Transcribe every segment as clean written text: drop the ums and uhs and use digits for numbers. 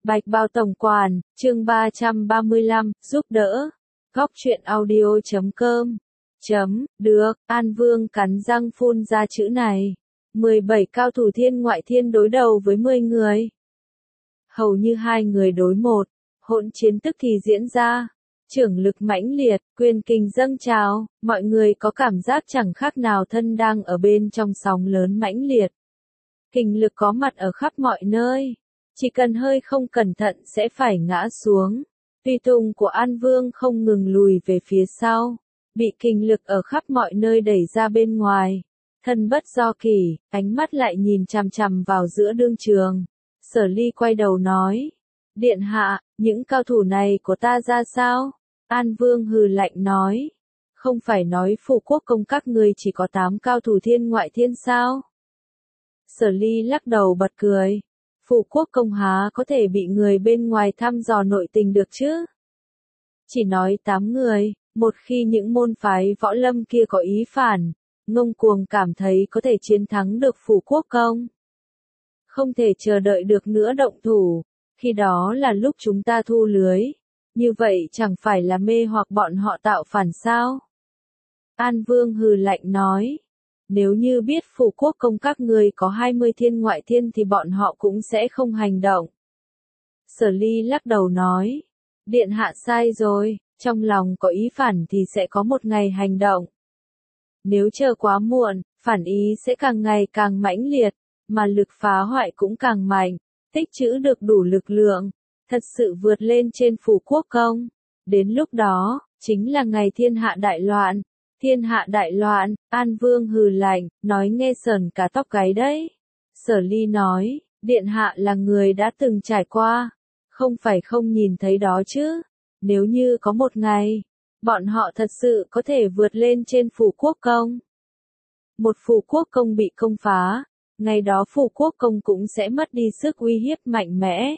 Bạch Bao Tổng Quản, chương 335, giúp đỡ. Góc truyện audio.com. Được, An Vương cắn răng phun ra chữ này. 17 cao thủ thiên ngoại thiên đối đầu với 10 người. Hầu như 2 người đối 1, hỗn chiến tức thì diễn ra. Trưởng lực mãnh liệt, quyền kình dâng trào, mọi người có cảm giác chẳng khác nào thân đang ở bên trong sóng lớn mãnh liệt. Kình lực có mặt ở khắp mọi nơi. Chỉ cần hơi không cẩn thận sẽ phải ngã xuống. Tùy tùng của An Vương không ngừng lùi về phía sau, bị kình lực ở khắp mọi nơi đẩy ra bên ngoài. Thân bất do kỷ, ánh mắt lại nhìn chằm chằm vào giữa đương trường. Sở Ly quay đầu nói, Điện hạ, những cao thủ này của ta ra sao? An Vương hừ lạnh nói, không phải nói Phủ Quốc công các ngươi chỉ có 8 cao thủ thiên ngoại thiên sao? Sở Ly lắc đầu bật cười. Phủ Quốc công há có thể bị người bên ngoài thăm dò nội tình được chứ? Chỉ nói 8 người, một khi những môn phái võ lâm kia có ý phản, ngông cuồng cảm thấy có thể chiến thắng được Phủ Quốc công. Không thể chờ đợi được nữa động thủ, khi đó là lúc chúng ta thu lưới, như vậy chẳng phải là mê hoặc bọn họ tạo phản sao? An Vương hừ lạnh nói. Nếu như biết Phủ Quốc công các ngươi có 20 thiên ngoại thiên thì bọn họ cũng sẽ không hành động. Sở Ly lắc đầu nói, Điện hạ sai rồi, trong lòng có ý phản thì sẽ có một ngày hành động. Nếu chờ quá muộn, phản ý sẽ càng ngày càng mãnh liệt, mà lực phá hoại cũng càng mạnh, tích trữ được đủ lực lượng, thật sự vượt lên trên Phủ Quốc công. Đến lúc đó, chính là ngày thiên hạ đại loạn. Thiên hạ đại loạn, An Vương hừ lạnh, nói nghe sởn cả tóc gáy đấy. Sở Ly nói, Điện hạ là người đã từng trải qua, không phải không nhìn thấy đó chứ. Nếu như có một ngày, bọn họ thật sự có thể vượt lên trên Phủ Quốc công. Một Phủ Quốc công bị công phá, ngày đó Phủ Quốc công cũng sẽ mất đi sức uy hiếp mạnh mẽ.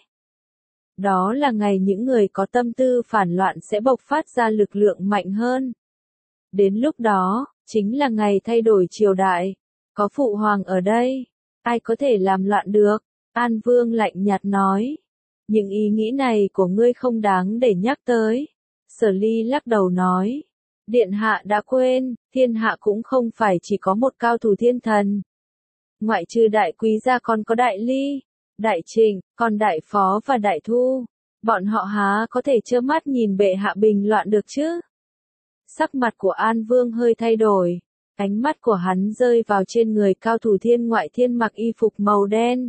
Đó là ngày những người có tâm tư phản loạn sẽ bộc phát ra lực lượng mạnh hơn. Đến lúc đó, chính là ngày thay đổi triều đại. Có Phụ Hoàng ở đây, ai có thể làm loạn được? An Vương lạnh nhạt nói. Những ý nghĩ này của ngươi không đáng để nhắc tới. Sở Ly lắc đầu nói. Điện hạ đã quên, thiên hạ cũng không phải chỉ có một cao thủ thiên thần. Ngoại trừ đại quý gia còn có đại ly, đại trịnh, còn đại phó và đại thu. Bọn họ há có thể trơ mắt nhìn bệ hạ bình loạn được chứ? Sắc mặt của An Vương hơi thay đổi, ánh mắt của hắn rơi vào trên người cao thủ thiên ngoại thiên mặc y phục màu đen.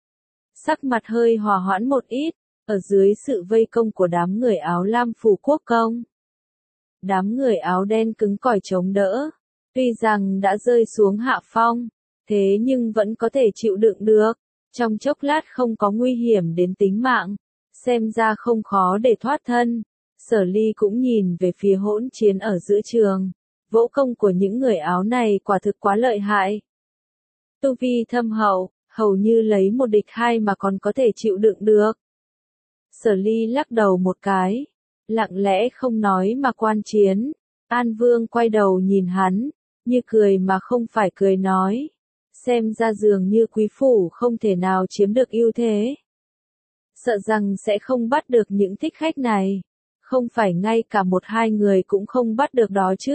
Sắc mặt hơi hòa hoãn một ít, ở dưới sự vây công của đám người áo lam Phủ Quốc công. Đám người áo đen cứng cỏi chống đỡ, tuy rằng đã rơi xuống hạ phong, thế nhưng vẫn có thể chịu đựng được, trong chốc lát không có nguy hiểm đến tính mạng, xem ra không khó để thoát thân. Sở Ly cũng nhìn về phía hỗn chiến ở giữa trường. Võ công của những người áo này quả thực quá lợi hại. Tu vi thâm hậu, hầu như lấy một địch hai mà còn có thể chịu đựng được. Sở Ly lắc đầu một cái, lặng lẽ không nói mà quan chiến. An Vương quay đầu nhìn hắn, như cười mà không phải cười nói. Xem ra dường như quý phủ không thể nào chiếm được ưu thế. Sợ rằng sẽ không bắt được những thích khách này. Không phải ngay cả 1-2 người cũng không bắt được đó chứ.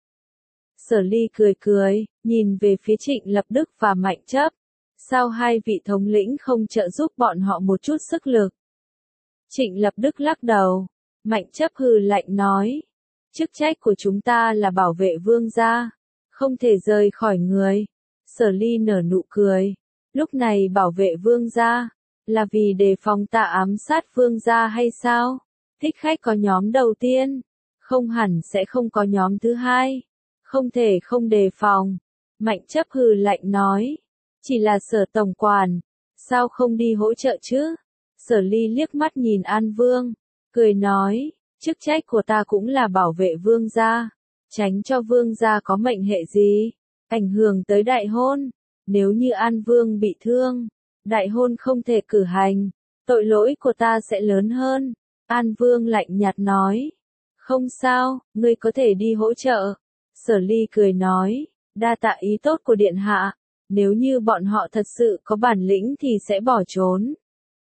Sở Ly cười cười, nhìn về phía Trịnh Lập Đức và Mạnh Chấp. Sao hai vị thống lĩnh không trợ giúp bọn họ một chút sức lực? Trịnh Lập Đức lắc đầu. Mạnh Chấp hừ lạnh nói. Chức trách của chúng ta là bảo vệ vương gia, không thể rời khỏi người. Sở Ly nở nụ cười. Lúc này bảo vệ vương gia, là vì đề phòng ta ám sát vương gia hay sao? Thích khách có nhóm đầu tiên, không hẳn sẽ không có nhóm thứ hai, không thể không đề phòng. Mạnh Chấp hừ lạnh nói, chỉ là Sở tổng quản, sao không đi hỗ trợ chứ? Sở Ly liếc mắt nhìn An Vương, cười nói, chức trách của ta cũng là bảo vệ vương gia, tránh cho vương gia có mệnh hệ gì, ảnh hưởng tới đại hôn. Nếu như An Vương bị thương, đại hôn không thể cử hành, tội lỗi của ta sẽ lớn hơn. An Vương lạnh nhạt nói. Không sao, ngươi có thể đi hỗ trợ. Sở Ly cười nói, đa tạ ý tốt của điện hạ. Nếu như bọn họ thật sự có bản lĩnh thì sẽ bỏ trốn.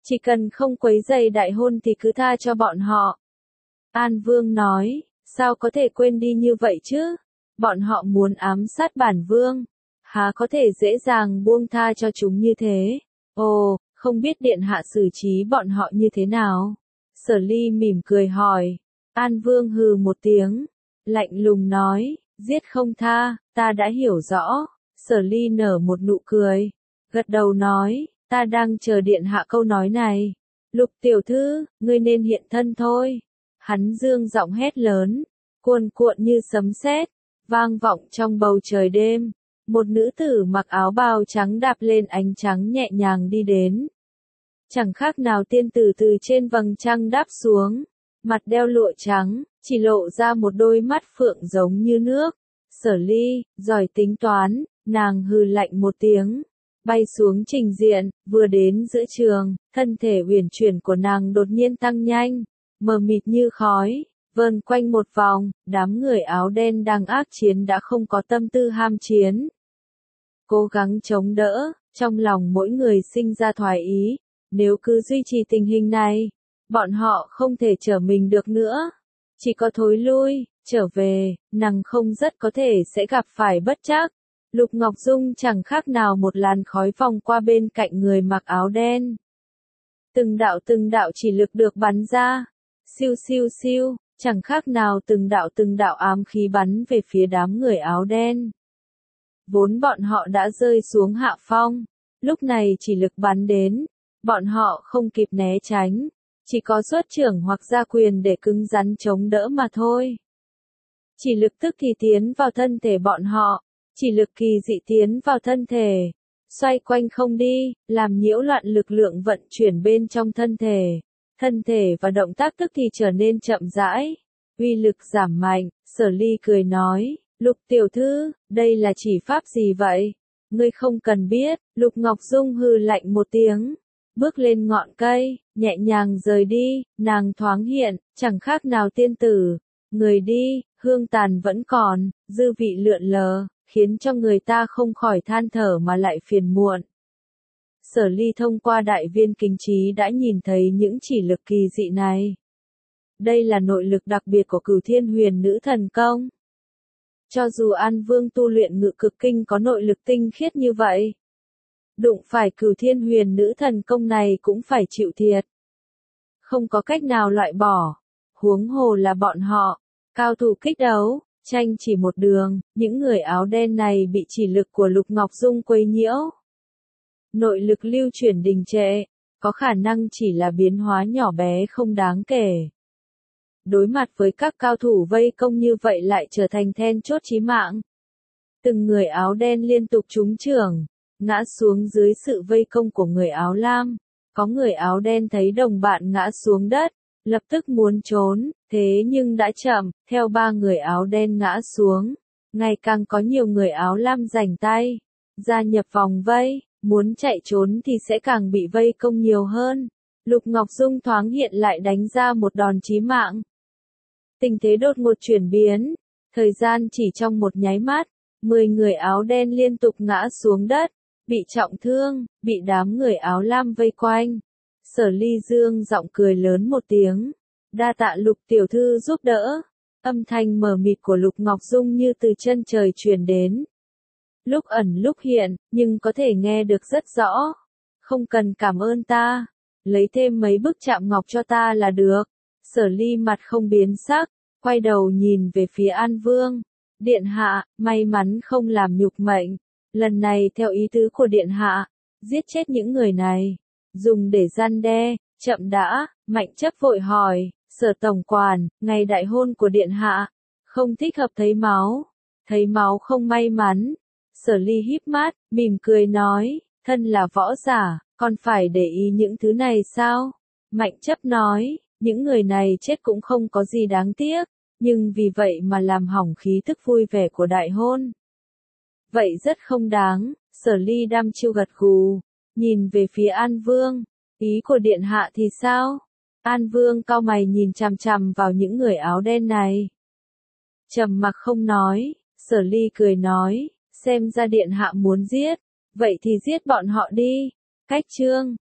Chỉ cần không quấy rầy đại hôn thì cứ tha cho bọn họ. An Vương nói, sao có thể quên đi như vậy chứ? Bọn họ muốn ám sát bản vương. Há có thể dễ dàng buông tha cho chúng như thế? Ồ, không biết điện hạ xử trí bọn họ như thế nào? Sở Ly mỉm cười hỏi. An Vương hừ một tiếng, lạnh lùng nói, giết không tha, ta đã hiểu rõ. Sở Ly nở một nụ cười, gật đầu nói, ta đang chờ điện hạ câu nói này. Lục tiểu thư, ngươi nên hiện thân thôi. Hắn dương giọng hét lớn, cuồn cuộn như sấm sét, vang vọng trong bầu trời đêm. Một nữ tử mặc áo bào trắng đạp lên ánh trắng nhẹ nhàng đi đến. Chẳng khác nào tiên tử từ trên vầng trăng đáp xuống, mặt đeo lụa trắng, chỉ lộ ra một đôi mắt phượng giống như nước. Sở Ly, giỏi tính toán, nàng hừ lạnh một tiếng, bay xuống trình diện, vừa đến giữa trường, thân thể uyển chuyển của nàng đột nhiên tăng nhanh, mờ mịt như khói, vờn quanh một vòng, đám người áo đen đang ác chiến đã không có tâm tư ham chiến. Cố gắng chống đỡ, trong lòng mỗi người sinh ra thoái ý, nếu cứ duy trì tình hình này, bọn họ không thể trở mình được nữa, chỉ có thối lui, trở về, nàng không rất có thể sẽ gặp phải bất trắc. Lục Ngọc Dung chẳng khác nào một làn khói vòng qua bên cạnh người mặc áo đen. Từng đạo chỉ lực được bắn ra, siêu siêu siêu, chẳng khác nào từng đạo ám khí bắn về phía đám người áo đen. Vốn bọn họ đã rơi xuống hạ phong, lúc này chỉ lực bắn đến, bọn họ không kịp né tránh, chỉ có xuất trưởng hoặc ra quyền để cứng rắn chống đỡ mà thôi. Chỉ lực tức thì tiến vào thân thể bọn họ, chỉ lực kỳ dị tiến vào thân thể, xoay quanh không đi, làm nhiễu loạn lực lượng vận chuyển bên trong thân thể và động tác tức thì trở nên chậm rãi, uy lực giảm mạnh. Sở Ly cười nói, Lục tiểu thư, đây là chỉ pháp gì vậy? Ngươi không cần biết. Lục Ngọc Dung hừ lạnh một tiếng, bước lên ngọn cây, nhẹ nhàng rời đi, nàng thoáng hiện, chẳng khác nào tiên tử. Người đi, hương tàn vẫn còn, dư vị lượn lờ, khiến cho người ta không khỏi than thở mà lại phiền muộn. Sở Ly thông qua đại viên kính trí đã nhìn thấy những chỉ lực kỳ dị này. Đây là nội lực đặc biệt của Cửu Thiên Huyền Nữ Thần Công. Cho dù An Vương tu luyện Ngự Cực Kinh có nội lực tinh khiết như vậy, đụng phải Cửu Thiên Huyền Nữ Thần Công này cũng phải chịu thiệt. Không có cách nào loại bỏ, huống hồ là bọn họ, cao thủ kích đấu, tranh chỉ một đường, những người áo đen này bị chỉ lực của Lục Ngọc Dung quấy nhiễu. Nội lực lưu chuyển đình trệ, có khả năng chỉ là biến hóa nhỏ bé không đáng kể. Đối mặt với các cao thủ vây công như vậy lại trở thành then chốt chí mạng. Từng người áo đen liên tục trúng chưởng, ngã xuống dưới sự vây công của người áo lam. Có người áo đen thấy đồng bạn ngã xuống đất, lập tức muốn trốn, thế nhưng đã chậm, theo ba người áo đen ngã xuống. Ngày càng có nhiều người áo lam rảnh tay, gia nhập vòng vây, muốn chạy trốn thì sẽ càng bị vây công nhiều hơn. Lục Ngọc Dung thoáng hiện lại đánh ra một đòn chí mạng. Tình thế đột ngột chuyển biến, thời gian chỉ trong một nháy mắt, 10 người áo đen liên tục ngã xuống đất, bị trọng thương, bị đám người áo lam vây quanh. Sở Ly dương giọng cười lớn một tiếng, đa tạ Lục tiểu thư giúp đỡ. Âm thanh mờ mịt của Lục Ngọc Dung như từ chân trời truyền đến. Lúc ẩn lúc hiện, nhưng có thể nghe được rất rõ. Không cần cảm ơn ta, lấy thêm mấy bức chạm ngọc cho ta là được. Sở Ly mặt không biến sắc, quay đầu nhìn về phía An Vương. Điện hạ, may mắn không làm nhục mệnh. Lần này theo ý tứ của điện hạ, giết chết những người này, dùng để răn đe. Chậm đã, Mạnh Chấp vội hỏi, Sở tổng quản, ngày đại hôn của điện hạ, không thích hợp thấy máu không may mắn. Sở Ly híp mắt, mỉm cười nói, thân là võ giả, còn phải để ý những thứ này sao? Mạnh Chấp nói, những người này chết cũng không có gì đáng tiếc, nhưng vì vậy mà làm hỏng khí thức vui vẻ của đại hôn. Vậy rất không đáng. Sở Ly đăm chiêu gật gù, nhìn về phía An Vương, ý của điện hạ thì sao? An Vương cau mày nhìn chằm chằm vào những người áo đen này. Trầm mặc không nói. Sở Ly cười nói, xem ra điện hạ muốn giết, vậy thì giết bọn họ đi. Cách chương